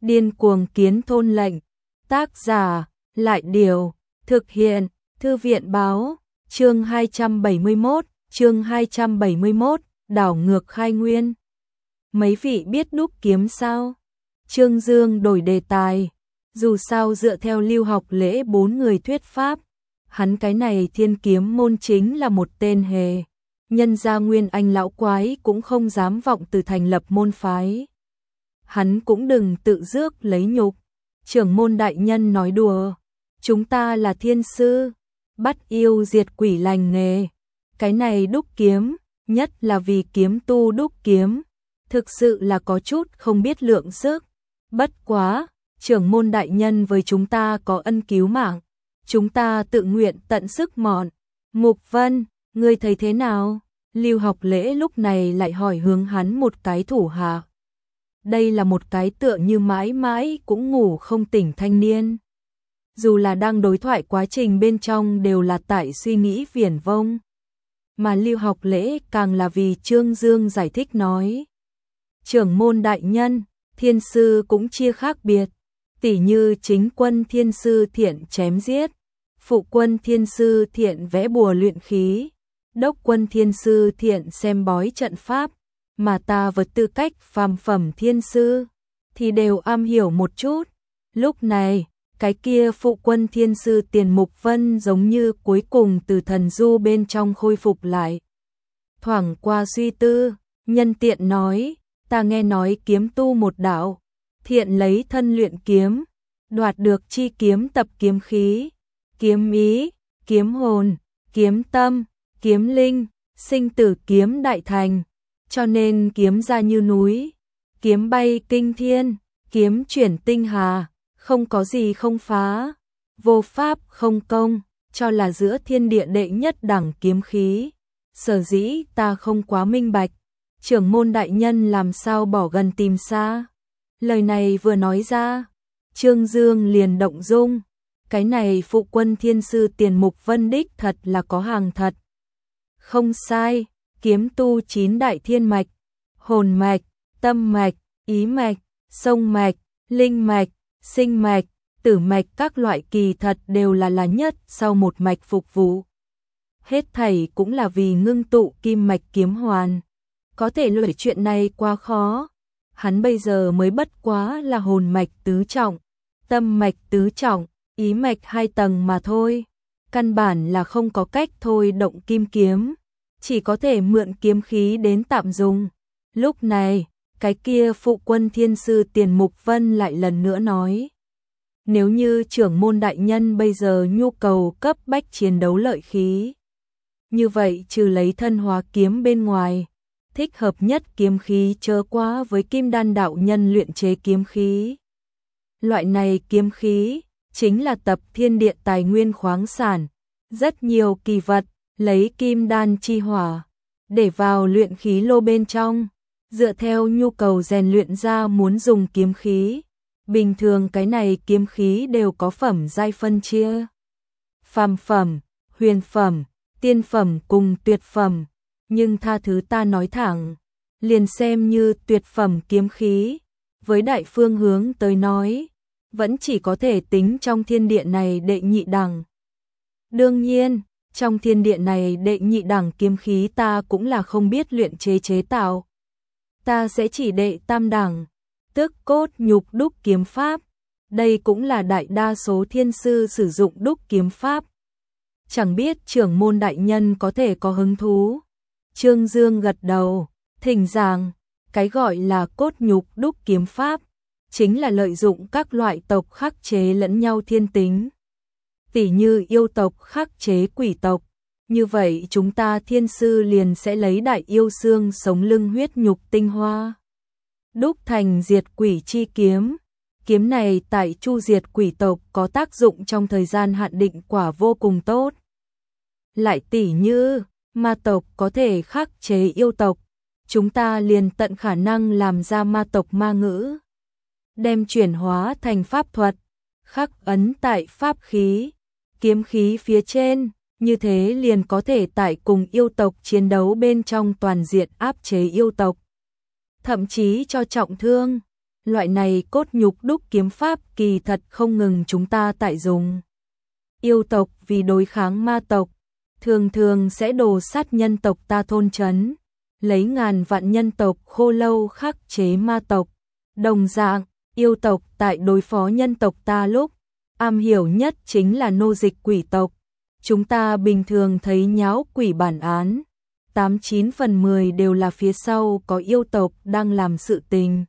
Điên cuồng kiến thôn lệnh. Tác giả, Lại Điều. Thực hiện, Thư viện Báo. Chương 271, đảo ngược khai nguyên. Mấy vị biết đúc kiếm sao? Trương Dương đổi đề tài. Dù sao dựa theo Lưu Học Lễ 4 người thuyết pháp, hắn cái này Thiên Kiếm môn chính là một tên hề. Nhân gia Nguyên Anh lão quái cũng không dám vọng từ thành lập môn phái. Hắn cũng đừng tự rước lấy nhục. Trưởng môn đại nhân nói đùa, chúng ta là thiên sư, bắt yêu diệt quỷ lành nghề. Cái này đúc kiếm, nhất là vì kiếm tu đúc kiếm, thực sự là có chút không biết lượng sức. Bất quá, trưởng môn đại nhân với chúng ta có ân cứu mạng, chúng ta tự nguyện tận sức mọn. Mục Vân, ngươi thấy thế nào? Lưu Học Lễ lúc này lại hỏi hướng hắn một cái thủ hạ. Đây là một cái tựa như mãi mãi cũng ngủ không tỉnh thanh niên. Dù là đang đối thoại quá trình bên trong đều là tại suy nghĩ viển vông. Mà Lưu Học Lễ càng là vì Trương Dương giải thích nói. Trưởng môn đại nhân, thiên sư cũng chia khác biệt. Tỉ như chính quân thiên sư thiện chém giết, phụ quân thiên sư thiện vẽ bùa luyện khí, đốc quân thiên sư thiện xem bói trận pháp, mà ta với tư cách phàm phẩm thiên sư thì đều am hiểu một chút. Lúc này, cái kia phụ quân thiên sư Tiền Mục Vân giống như cuối cùng từ thần du bên trong khôi phục lại. Thoảng qua suy tư, nhân tiện nói, ta nghe nói kiếm tu một đạo, thiện lấy thân luyện kiếm, đoạt được chi kiếm tập kiếm khí, kiếm ý, kiếm hồn, kiếm tâm, kiếm linh, sinh tử kiếm đại thành, cho nên kiếm ra như núi, kiếm bay kinh thiên, kiếm chuyển tinh hà, không có gì không phá, vô pháp không công, cho là giữa thiên địa đệ nhất đẳng kiếm khí. Sở dĩ ta không quá minh bạch, trưởng môn đại nhân làm sao bỏ gần tìm xa. Lời này vừa nói ra, Trương Dương liền động dung, cái này phụ quân thiên sư Tiền Mục Vân đích thật là có hàng thật. Không sai, kiếm tu 9 đại thiên mạch, hồn mạch, tâm mạch, ý mạch, sông mạch, linh mạch, sinh mạch, tử mạch các loại kỳ thật đều là nhất sau một mạch phục vụ. Hết thảy cũng là vì ngưng tụ kim mạch kiếm hoàn. Có thể luyện chuyện này quá khó. Hắn bây giờ mới bất quá là hồn mạch tứ trọng, tâm mạch tứ trọng, ý mạch 2 tầng mà thôi. Căn bản là không có cách thôi động kim kiếm, chỉ có thể mượn kiếm khí đến tạm dùng. Lúc này, cái kia phụ quân thiên sư Tiền Mục Vân lại lần nữa nói. Nếu như trưởng môn đại nhân bây giờ nhu cầu cấp bách chiến đấu lợi khí, như vậy trừ lấy thân hóa kiếm bên ngoài, thích hợp nhất kiếm khí chớ quá với Kim Đan đạo nhân luyện chế kiếm khí. Loại này kiếm khí chính là tập thiên địa tài nguyên khoáng sản, rất nhiều kỳ vật, lấy kim đan chi hỏa để vào luyện khí lô bên trong, dựa theo nhu cầu rèn luyện ra muốn dùng kiếm khí. Bình thường cái này kiếm khí đều có phẩm giai phân chia. Phàm phẩm, huyền phẩm, tiên phẩm cùng tuyệt phẩm, nhưng tha thứ ta nói thẳng, liền xem như tuyệt phẩm kiếm khí, với đại phương hướng tới nói, vẫn chỉ có thể tính trong thiên địa này đệ nhị đẳng. Đương nhiên, trong thiên địa này đệ nhị đẳng kiếm khí ta cũng là không biết luyện chế tạo. Ta sẽ chỉ đệ tam đẳng, tức cốt nhục đúc kiếm pháp. Đây cũng là đại đa số thiên sư sử dụng đúc kiếm pháp. Chẳng biết trưởng môn đại nhân có thể có hứng thú. Trương Dương gật đầu, thỉnh giảng, cái gọi là cốt nhục đúc kiếm pháp, chính là lợi dụng các loại tộc khắc chế lẫn nhau thiên tính. Tỉ như yêu tộc khắc chế quỷ tộc, như vậy chúng ta thiên sư liền sẽ lấy đại yêu xương sống lưng huyết nhục tinh hoa, đúc thành diệt quỷ chi kiếm. Kiếm này tại chu diệt quỷ tộc có tác dụng trong thời gian hạn định quả vô cùng tốt. Lại tỉ như ma tộc có thể khắc chế yêu tộc, chúng ta liền tận khả năng làm ra ma tộc ma ngữ, đem chuyển hóa thành pháp thuật, khắc ấn tại pháp khí, kiếm khí phía trên, như thế liền có thể tại cùng yêu tộc chiến đấu bên trong toàn diện áp chế yêu tộc, thậm chí cho trọng thương. Loại này cốt nhục đúc kiếm pháp kỳ thật không ngừng chúng ta tại dùng. Yêu tộc vì đối kháng ma tộc, thường thường sẽ đồ sát nhân tộc ta thôn trấn, lấy ngàn vạn nhân tộc khô lâu khắc chế ma tộc. Đồng dạng, yêu tộc tại đối phó nhân tộc ta lúc, am hiểu nhất chính là nô dịch quỷ tộc. Chúng ta bình thường thấy nháo quỷ bản án, 89 phần 10 đều là phía sau có yêu tộc đang làm sự tình.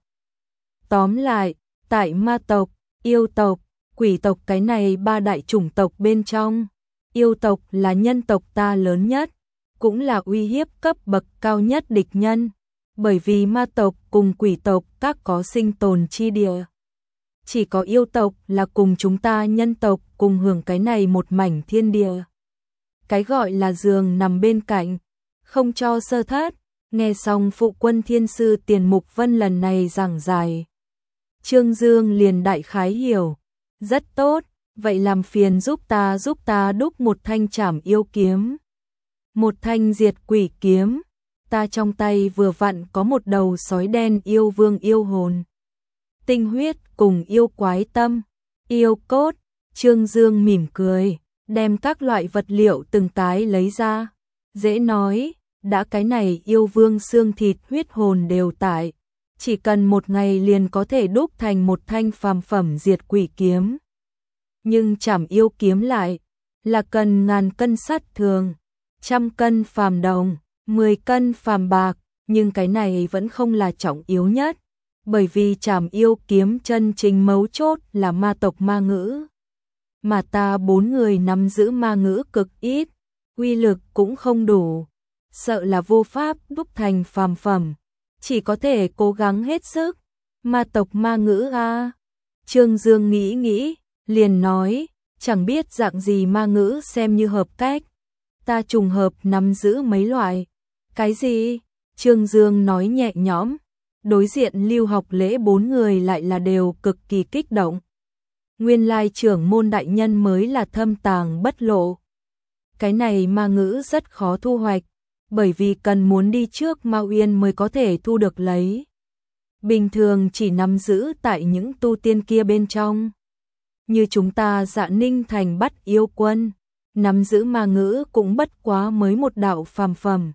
Tóm lại, tại ma tộc, yêu tộc, quỷ tộc cái này ba đại chủng tộc bên trong, yêu tộc là nhân tộc ta lớn nhất, cũng là uy hiếp cấp bậc cao nhất địch nhân, bởi vì ma tộc cùng quỷ tộc các có sinh tồn chi địa. Chỉ có yêu tộc là cùng chúng ta nhân tộc cùng hưởng cái này một mảnh thiên địa. Cái gọi là giường nằm bên cạnh, không cho sơ thất. Nghe xong phụ quân thiên sư Tiền Mục Vân lần này giảng giải, Trương Dương liền đại khái hiểu. Rất tốt, vậy làm phiền giúp ta đúc một thanh trảm yêu kiếm. Một thanh diệt quỷ kiếm, ta trong tay vừa vặn có một đầu sói đen yêu vương yêu hồn. Tinh huyết cùng yêu quái tâm, yêu cốt. Trương Dương mỉm cười, đem các loại vật liệu từng cái lấy ra. Dễ nói, đã cái này yêu vương xương thịt huyết hồn đều tại, chỉ cần một ngày liền có thể đúc thành một thanh phàm phẩm diệt quỷ kiếm. Nhưng trảm yêu kiếm lại là cần ngàn cân sắt thường, 100 cân phàm đồng, 10 cân phàm bạc, nhưng cái này vẫn không là trọng yếu nhất, bởi vì trảm yêu kiếm chân chính mấu chốt là ma tộc ma ngữ. Mà ta 4 người nắm giữ ma ngữ cực ít, uy lực cũng không đủ, sợ là vô pháp đúc thành phàm phẩm, chỉ có thể cố gắng hết sức. Ma tộc ma ngữ a. Trương Dương nghĩ, liền nói, chẳng biết dạng gì ma ngữ xem như hợp cách. Ta trùng hợp nắm giữ mấy loại. Cái gì? Trương Dương nói nhẹ nhõm. Đối diện Lưu Học Lễ 4 người lại là đều cực kỳ kích động. Nguyên lai trưởng môn đại nhân mới là thâm tàng bất lộ. Cái này ma ngữ rất khó thu hoạch, bởi vì cần muốn đi trước Ma Uyên mới có thể thu được lấy. Bình thường chỉ nắm giữ tại những tu tiên kia bên trong. Như chúng ta Dạ Ninh Thành Bắt Yêu Quân, nắm giữ ma ngữ cũng bất quá mới một đạo phàm phẩm.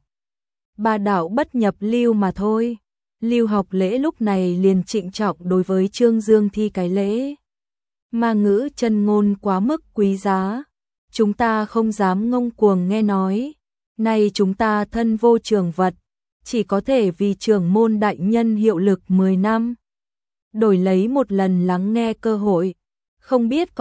3 đạo bất nhập lưu mà thôi. Lưu Học Lễ lúc này liền trịnh trọng đối với Trương Dương thi cái lễ. Ma ngữ chân ngôn quá mức quý giá, chúng ta không dám ngông cuồng nghe nói. Nay chúng ta thân vô trường vật, chỉ có thể vì trưởng môn đại nhân hiệu lực 10 năm. Đổi lấy một lần lắng nghe cơ hội, không biết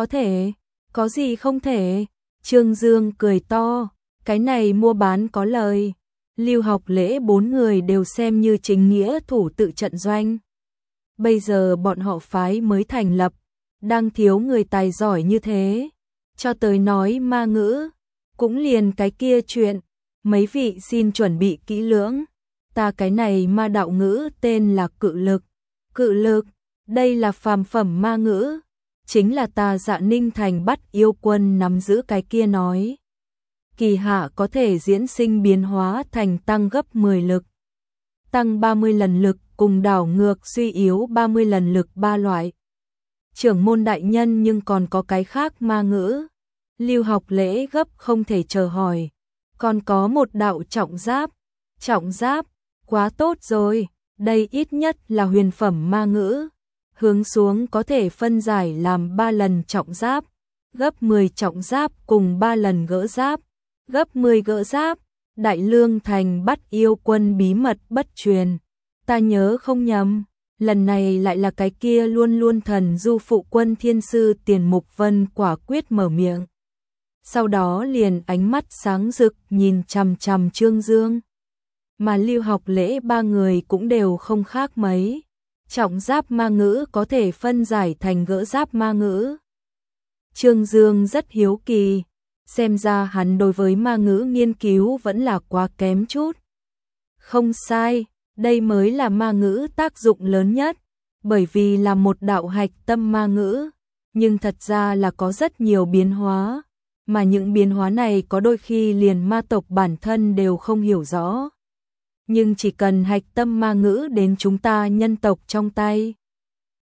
có gì không thể. Trương Dương cười to, cái này mua bán có lời. Lưu Học Lễ 4 người đều xem như chính nghĩa thủ tự trận doanh. Bây giờ bọn họ phái mới thành lập, đang thiếu người tài giỏi như thế. Cho tới nói ma ngữ, cũng liền cái kia chuyện. Mấy vị xin chuẩn bị kỹ lưỡng. Ta cái này ma đạo ngữ tên là cự lực. Cự lực, đây là phàm phẩm ma ngữ. Chính là ta Dạ Ninh Thành Bắt Yêu Quân nắm giữ cái kia nói. Kỳ hạ có thể diễn sinh biến hóa thành tăng gấp 10 lực. Tăng 30 lần lực cùng đảo ngược suy yếu 30 lần lực 3 loại. Trưởng môn đại nhân nhưng còn có cái khác ma ngữ. Lưu Học Lễ gấp không thể chờ hỏi. Còn có một đạo trọng giáp. Trọng giáp, quá tốt rồi, đây ít nhất là huyền phẩm ma ngữ. Hướng xuống có thể phân giải làm 3 lần trọng giáp, gấp 10 trọng giáp cùng 3 lần gỡ giáp, gấp 10 gỡ giáp. Đại Lương Thành Bắt Yêu Quân bí mật bất truyền. Ta nhớ không nhầm, lần này lại là cái kia luôn luôn thần du phụ quân thiên sư Tiền Mục Vân quả quyết mở miệng. Sau đó liền ánh mắt sáng rực nhìn chằm chằm Trương Dương. Mà Lưu Học Lễ 3 người cũng đều không khác mấy. Trọng giáp ma ngữ có thể phân giải thành gỡ giáp ma ngữ. Trương Dương rất hiếu kỳ, xem ra hắn đối với ma ngữ nghiên cứu vẫn là quá kém chút. Không sai, đây mới là ma ngữ tác dụng lớn nhất, bởi vì là một đạo hạch tâm ma ngữ, nhưng thật ra là có rất nhiều biến hóa, mà những biến hóa này có đôi khi liền ma tộc bản thân đều không hiểu rõ. Nhưng chỉ cần hạch tâm ma ngữ đến chúng ta nhân tộc trong tay,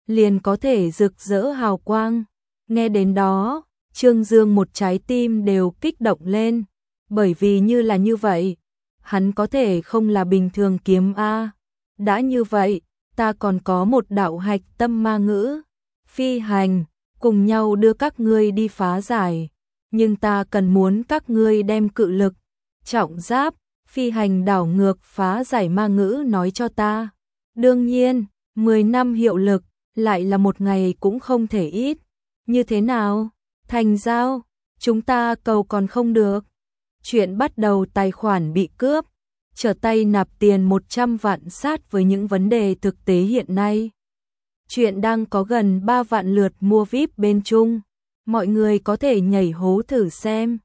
liền có thể rực rỡ hào quang. Nghe đến đó, Trương Dương một trái tim đều kích động lên, bởi vì như là như vậy, hắn có thể không là bình thường kiếm a. Đã như vậy, ta còn có một đạo hạch tâm ma ngữ, phi hành, cùng nhau đưa các ngươi đi phá giải, nhưng ta cần muốn các ngươi đem cự lực, trọng giáp, phi hành đảo ngược phá giải ma ngữ nói cho ta. Đương nhiên, 10 năm hiệu lực, lại là một ngày cũng không thể ít. Như thế nào? Thành giao, chúng ta cầu còn không được. Chuyện bắt đầu tài khoản bị cướp, trở tay nạp tiền 100 vạn sát với những vấn đề thực tế hiện nay. Chuyện đang có gần 3 vạn lượt mua VIP bên Trung. Mọi người có thể nhảy hố thử xem.